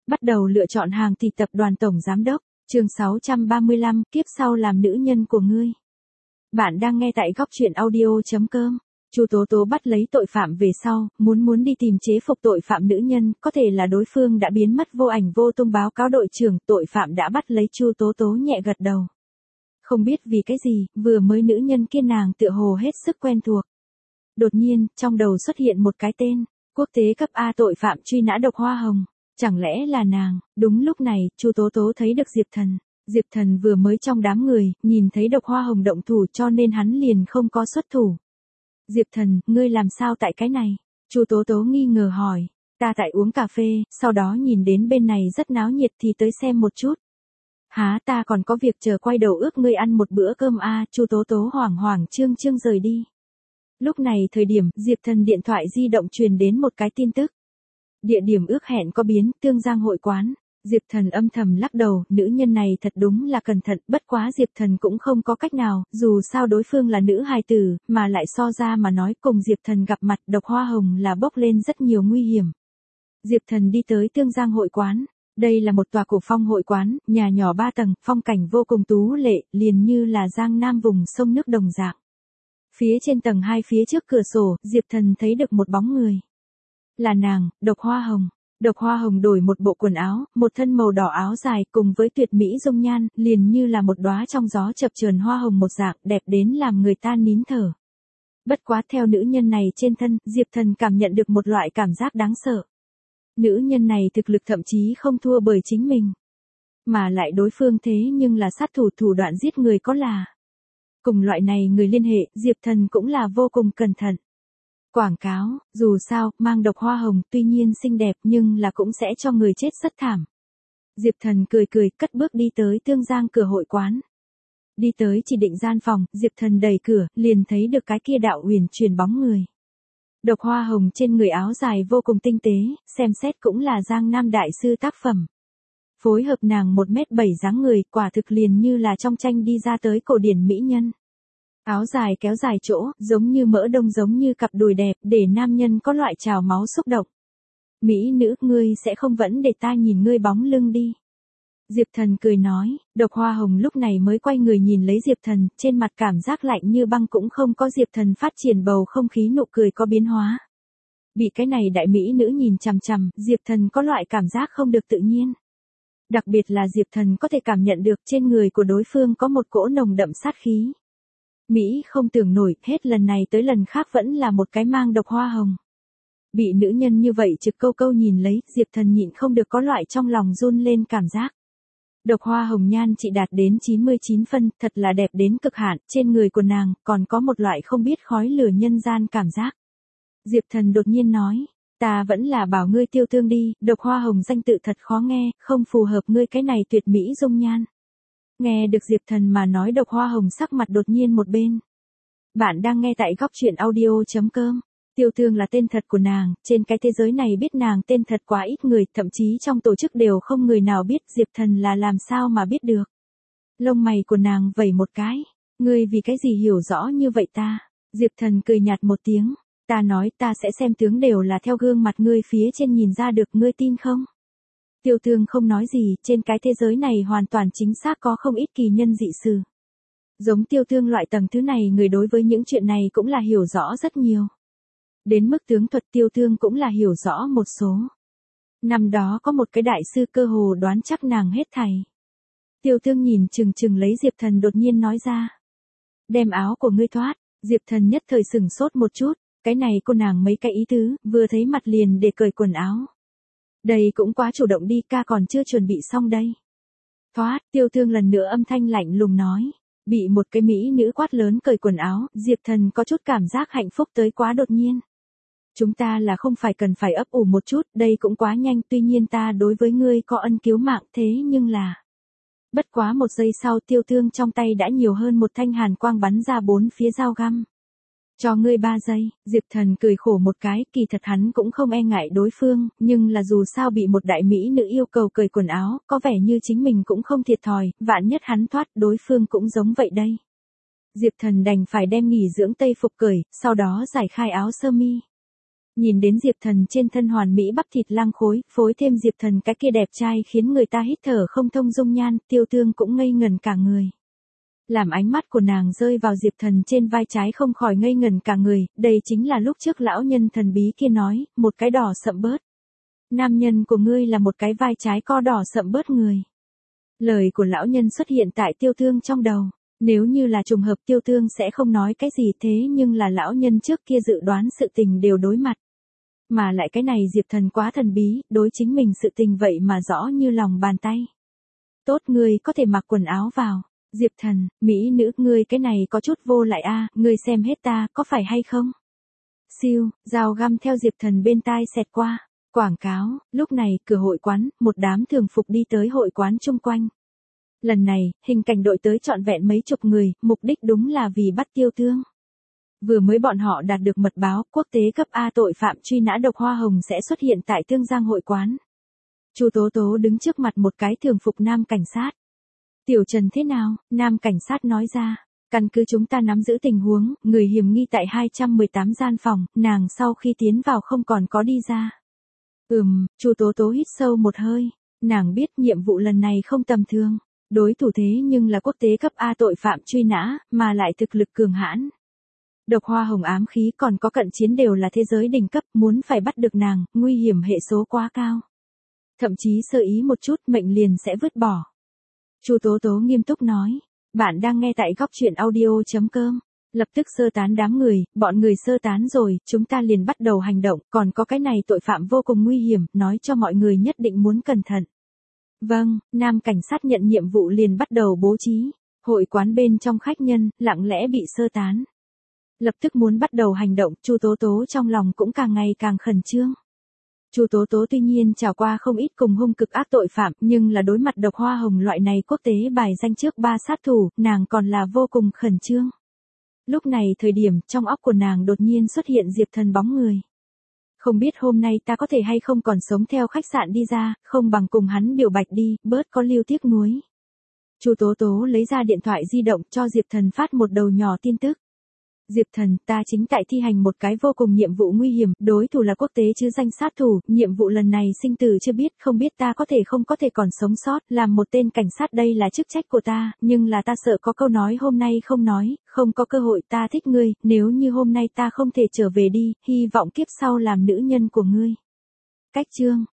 Bắt đầu lựa chọn hàng thì tập đoàn tổng giám đốc, chương 635, kiếp sau làm nữ nhân của ngươi. Bạn đang nghe tại góc truyện audio.com. Chu Tố Tố bắt lấy tội phạm về sau, muốn đi tìm chế phục tội phạm nữ nhân, có thể là đối phương đã biến mất vô ảnh vô tung báo cáo đội trưởng, tội phạm đã bắt lấy Chu Tố Tố nhẹ gật đầu. Không biết vì cái gì, vừa mới nữ nhân kia nàng tựa hồ hết sức quen thuộc. Đột nhiên, trong đầu xuất hiện một cái tên, quốc tế cấp A tội phạm truy nã Độc Hoa Hồng. Chẳng lẽ là nàng? Đúng lúc này, Chu Tố Tố thấy được Diệp Thần. Diệp Thần vừa mới trong đám người, nhìn thấy Độc Hoa Hồng động thủ cho nên hắn liền không có xuất thủ. Diệp Thần, ngươi làm sao tại cái này? Chu Tố Tố nghi ngờ hỏi. Ta tại uống cà phê, sau đó nhìn đến bên này rất náo nhiệt thì tới xem một chút. Há, ta còn có việc chờ quay đầu ước ngươi ăn một bữa cơm a. Chu Tố Tố hoảng hoảng trương trương rời đi. Lúc này thời điểm, Diệp Thần điện thoại di động truyền đến một cái tin tức. Địa điểm ước hẹn có biến, Tương Giang hội quán. Diệp Thần âm thầm lắc đầu, nữ nhân này thật đúng là cẩn thận, bất quá Diệp Thần cũng không có cách nào, dù sao đối phương là nữ hài tử, mà lại so ra mà nói cùng Diệp Thần gặp mặt Độc Hoa Hồng là bốc lên rất nhiều nguy hiểm. Diệp Thần đi tới Tương Giang hội quán. Đây là một tòa cổ phong hội quán, nhà nhỏ 3 tầng, phong cảnh vô cùng tú lệ, liền như là Giang Nam vùng sông nước đồng dạng. Phía trên tầng 2 phía trước cửa sổ, Diệp Thần thấy được một bóng người. Là nàng, Độc Hoa Hồng. Độc Hoa Hồng đổi một bộ quần áo, một thân màu đỏ áo dài cùng với tuyệt mỹ dung nhan, liền như là một đóa trong gió chập chờn hoa hồng một dạng, đẹp đến làm người ta nín thở. Bất quá theo nữ nhân này trên thân, Diệp Thần cảm nhận được một loại cảm giác đáng sợ. Nữ nhân này thực lực thậm chí không thua bởi chính mình. Mà lại đối phương thế nhưng là sát thủ thủ đoạn giết người có là. Cùng loại này người liên hệ, Diệp Thần cũng là vô cùng cẩn thận. Quảng cáo, dù sao, mang Độc Hoa Hồng tuy nhiên xinh đẹp nhưng là cũng sẽ cho người chết rất thảm. Diệp Thần cười cười, cất bước đi tới Tương Giang cửa hội quán. Đi tới chỉ định gian phòng, Diệp Thần đẩy cửa, liền thấy được cái kia đạo huyền truyền bóng người. Độc Hoa Hồng trên người áo dài vô cùng tinh tế, xem xét cũng là Giang Nam đại sư tác phẩm. Phối hợp nàng 1m7 dáng người, quả thực liền như là trong tranh đi ra tới cổ điển mỹ nhân. Áo dài kéo dài chỗ, giống như mỡ đông giống như cặp đùi đẹp, để nam nhân có loại trào máu xúc động. Mỹ nữ, ngươi sẽ không vẫn để ta nhìn ngươi bóng lưng đi. Diệp Thần cười nói, Độc Hoa Hồng lúc này mới quay người nhìn lấy Diệp Thần, trên mặt cảm giác lạnh như băng cũng không có. Diệp Thần phát triển bầu không khí nụ cười có biến hóa. Bị cái này đại mỹ nữ nhìn chằm chằm, Diệp Thần có loại cảm giác không được tự nhiên. Đặc biệt là Diệp Thần có thể cảm nhận được trên người của đối phương có một cỗ nồng đậm sát khí. Mỹ không tưởng nổi, hết lần này tới lần khác vẫn là một cái mang Độc Hoa Hồng. Bị nữ nhân như vậy trực câu câu nhìn lấy, Diệp Thần nhịn không được có loại trong lòng run lên cảm giác. Độc Hoa Hồng nhan chị đạt đến 99 phân, thật là đẹp đến cực hạn, trên người của nàng còn có một loại không biết khói lửa nhân gian cảm giác. Diệp Thần đột nhiên nói, ta vẫn là bảo ngươi Tiêu Tương đi, Độc Hoa Hồng danh tự thật khó nghe, không phù hợp ngươi cái này tuyệt mỹ dung nhan. Nghe được Diệp Thần mà nói, Độc Hoa Hồng sắc mặt đột nhiên một bên. Bạn đang nghe tại góc truyện audio.com. Tiêu Tương là tên thật của nàng, trên cái thế giới này biết nàng tên thật quá ít người, thậm chí trong tổ chức đều không người nào biết. Diệp Thần là làm sao mà biết được. Lông mày của nàng vẩy một cái. Ngươi vì cái gì hiểu rõ như vậy ta? Diệp Thần cười nhạt một tiếng. Ta nói ta sẽ xem tướng đều là theo gương mặt ngươi phía trên nhìn ra được, ngươi tin không? Tiêu Tương không nói gì, trên cái thế giới này hoàn toàn chính xác có không ít kỳ nhân dị sự. Giống Tiêu Tương loại tầng thứ này người đối với những chuyện này cũng là hiểu rõ rất nhiều. Đến mức tướng thuật Tiêu Tương cũng là hiểu rõ một số. Năm đó có một cái đại sư cơ hồ đoán chắc nàng hết thảy. Tiêu Tương nhìn chừng chừng lấy Diệp Thần đột nhiên nói ra. Đem áo của ngươi thoát, Diệp Thần nhất thời sửng sốt một chút, cái này cô nàng mấy cái ý tứ, vừa thấy mặt liền để cởi quần áo. Đây cũng quá chủ động đi, ca còn chưa chuẩn bị xong đây. Thoát, Tiêu Tương lần nữa âm thanh lạnh lùng nói. Bị một cái mỹ nữ quát lớn cởi quần áo, Diệp Thần có chút cảm giác hạnh phúc tới quá đột nhiên. Chúng ta là không phải cần phải ấp ủ một chút, đây cũng quá nhanh, tuy nhiên ta đối với ngươi có ân cứu mạng thế nhưng là. Bất quá một giây sau Tiêu Tương trong tay đã nhiều hơn một thanh hàn quang bắn ra bốn phía dao găm. Cho ngươi 3 giây, Diệp Thần cười khổ một cái, kỳ thật hắn cũng không e ngại đối phương, nhưng là dù sao bị một đại mỹ nữ yêu cầu cởi quần áo, có vẻ như chính mình cũng không thiệt thòi, vạn nhất hắn thoát đối phương cũng giống vậy đây. Diệp Thần đành phải đem nghỉ dưỡng tây phục cởi, sau đó giải khai áo sơ mi. Nhìn đến Diệp Thần trên thân hoàn mỹ bắp thịt lang khối, phối thêm Diệp Thần cái kia đẹp trai khiến người ta hít thở không thông dung nhan, Tiêu Tương cũng ngây ngẩn cả người. Làm ánh mắt của nàng rơi vào Diệp Thần trên vai trái không khỏi ngây ngẩn cả người, đây chính là lúc trước lão nhân thần bí kia nói, một cái đỏ sậm bớt. Nam nhân của ngươi là một cái vai trái co đỏ sậm bớt người. Lời của lão nhân xuất hiện tại Tiêu Tương trong đầu. Nếu như là trùng hợp Tiêu Tương sẽ không nói cái gì thế nhưng là lão nhân trước kia dự đoán sự tình đều đối mặt. Mà lại cái này Diệp Thần quá thần bí, đối chính mình sự tình vậy mà rõ như lòng bàn tay. Tốt ngươi có thể mặc quần áo vào. Diệp Thần, mỹ nữ ngươi cái này có chút vô lại a, ngươi xem hết ta, có phải hay không? Siêu, dao găm theo Diệp Thần bên tai xẹt qua. Quảng cáo, lúc này cửa hội quán, một đám thường phục đi tới hội quán chung quanh. Lần này, hình cảnh đội tới trọn vẹn mấy chục người, mục đích đúng là vì bắt Tiêu Tương. Vừa mới bọn họ đạt được mật báo, quốc tế cấp A tội phạm truy nã độc hoa hồng sẽ xuất hiện tại Tương Giang hội quán. Chu Tố Tố đứng trước mặt một cái thường phục nam cảnh sát. Tiểu Trần thế nào? Nam cảnh sát nói ra. Căn cứ chúng ta nắm giữ tình huống, người hiểm nghi tại 218 gian phòng, nàng sau khi tiến vào không còn có đi ra. Chu Tố Tố hít sâu một hơi. Nàng biết nhiệm vụ lần này không tầm thường. Đối thủ thế nhưng là quốc tế cấp A tội phạm truy nã, mà lại thực lực cường hãn. Độc hoa hồng ám khí còn có cận chiến đều là thế giới đỉnh cấp, muốn phải bắt được nàng, nguy hiểm hệ số quá cao. Thậm chí sơ ý một chút mệnh liền sẽ vứt bỏ. Chu Tố Tố nghiêm túc nói, bạn đang nghe tại góc truyện audio.com. Lập tức sơ tán đám người, bọn người sơ tán rồi, chúng ta liền bắt đầu hành động, còn có cái này tội phạm vô cùng nguy hiểm, nói cho mọi người nhất định muốn cẩn thận. Vâng, nam cảnh sát nhận nhiệm vụ liền bắt đầu bố trí. Hội quán bên trong khách nhân, lặng lẽ bị sơ tán. Lập tức muốn bắt đầu hành động, Chu Tố Tố trong lòng cũng càng ngày càng khẩn trương. Chu Tố Tố tuy nhiên trải qua không ít cùng hung cực ác tội phạm, nhưng là đối mặt độc hoa hồng loại này quốc tế bài danh trước 3 sát thủ, nàng còn là vô cùng khẩn trương. Lúc này thời điểm, trong óc của nàng đột nhiên xuất hiện Diệp Thần bóng người. Không biết hôm nay ta có thể hay không còn sống theo khách sạn đi ra, không bằng cùng hắn biểu bạch đi, bớt có lưu tiếc nuối. Chu Tố Tố lấy ra điện thoại di động cho Diệp Thần phát một đầu nhỏ tin tức. Diệp Thần, ta chính tại thi hành một cái vô cùng nhiệm vụ nguy hiểm, đối thủ là quốc tế chứ danh sát thủ, nhiệm vụ lần này sinh tử chưa biết, không biết ta có thể không có thể còn sống sót, làm một tên cảnh sát đây là chức trách của ta, nhưng là ta sợ có câu nói hôm nay không nói, không có cơ hội, ta thích ngươi, nếu như hôm nay ta không thể trở về đi, hy vọng kiếp sau làm nữ nhân của ngươi. Cách chương,